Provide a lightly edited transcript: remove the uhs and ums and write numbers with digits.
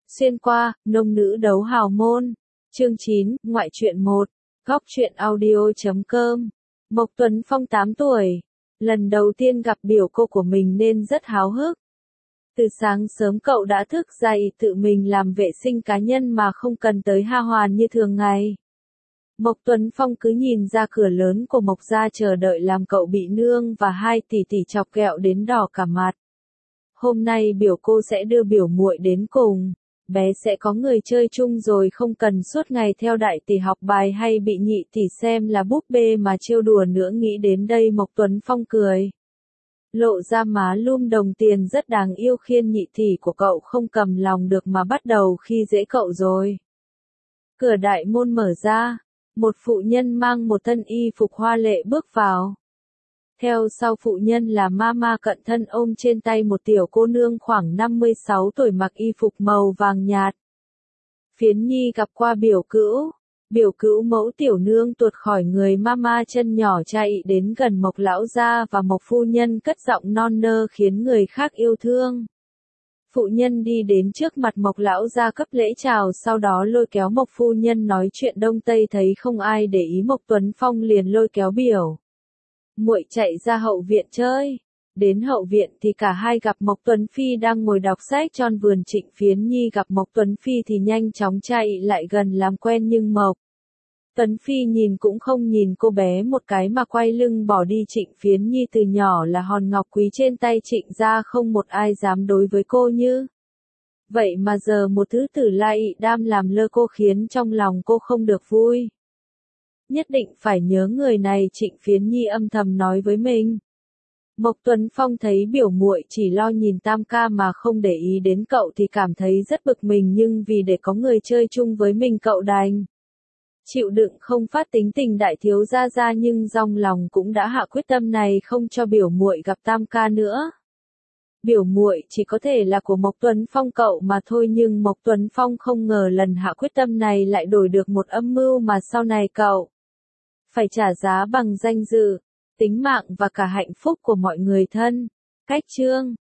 Xuyên qua, nông nữ đấu hào môn. Chương 9, ngoại truyện 1. Góc truyện audio.com. Mộc Tuấn Phong 8 tuổi. Lần đầu tiên gặp biểu cô của mình nên rất háo hức. Từ sáng sớm cậu đã thức dậy tự mình làm vệ sinh cá nhân mà không cần tới Ha Hoàn như thường ngày. Mộc Tuấn Phong cứ nhìn ra cửa lớn của Mộc gia chờ đợi làm cậu bị nương và hai tỷ tỷ chọc ghẹo đến đỏ cả mặt. Hôm nay biểu cô sẽ đưa biểu muội đến cùng. Bé sẽ có người chơi chung rồi không cần suốt ngày theo đại tỷ học bài hay bị nhị tỷ xem là búp bê mà trêu đùa nữa. Nghĩ đến đây Mộc Tuấn Phong cười. Lộ ra má lum đồng tiền rất đáng yêu khiến nhị tỷ của cậu không cầm lòng được mà bắt đầu khi dễ cậu rồi. Cửa đại môn mở ra, một phụ nhân mang một thân y phục hoa lệ bước vào. Theo sau phụ nhân là Mama cận thân ôm trên tay một tiểu cô nương khoảng 56 tuổi mặc y phục màu vàng nhạt. Phiến Nhi gặp qua biểu cữu mẫu tiểu nương tuột khỏi người Mama chân nhỏ chạy đến gần Mộc lão gia và Mộc phu nhân cất giọng non nơ khiến người khác yêu thương. Phụ nhân đi đến trước mặt Mộc lão gia cấp lễ chào, sau đó lôi kéo Mộc phu nhân nói chuyện đông tây, thấy không ai để ý Mộc Tuấn Phong liền lôi kéo biểu muội chạy ra hậu viện chơi. Đến hậu viện thì cả hai gặp Mộc Tuấn Phi đang ngồi đọc sách trong vườn. Trịnh Phiến Nhi gặp Mộc Tuấn Phi thì nhanh chóng chạy lại gần làm quen, nhưng Mộc Tuấn Phi nhìn cũng không nhìn cô bé một cái mà quay lưng bỏ đi. Trịnh Phiến Nhi từ nhỏ là hòn ngọc quý trên tay Trịnh gia, không một ai dám đối với cô như vậy mà giờ một thứ tử lại đam làm lơ cô khiến trong lòng cô không được vui. Nhất định phải nhớ người này, Trịnh Phiến Nhi âm thầm nói với mình. Mộc Tuấn Phong thấy biểu muội chỉ lo nhìn tam ca mà không để ý đến cậu thì cảm thấy rất bực mình, nhưng vì để có người chơi chung với mình cậu đành chịu đựng không phát tính tình đại thiếu gia ra, nhưng trong lòng cũng đã hạ quyết tâm này không cho biểu muội gặp tam ca nữa. Biểu muội chỉ có thể là của Mộc Tuấn Phong cậu mà thôi, nhưng Mộc Tuấn Phong không ngờ lần hạ quyết tâm này lại đổi được một âm mưu mà sau này cậu phải trả giá bằng danh dự, tính mạng và cả hạnh phúc của mọi người thân. Cách chương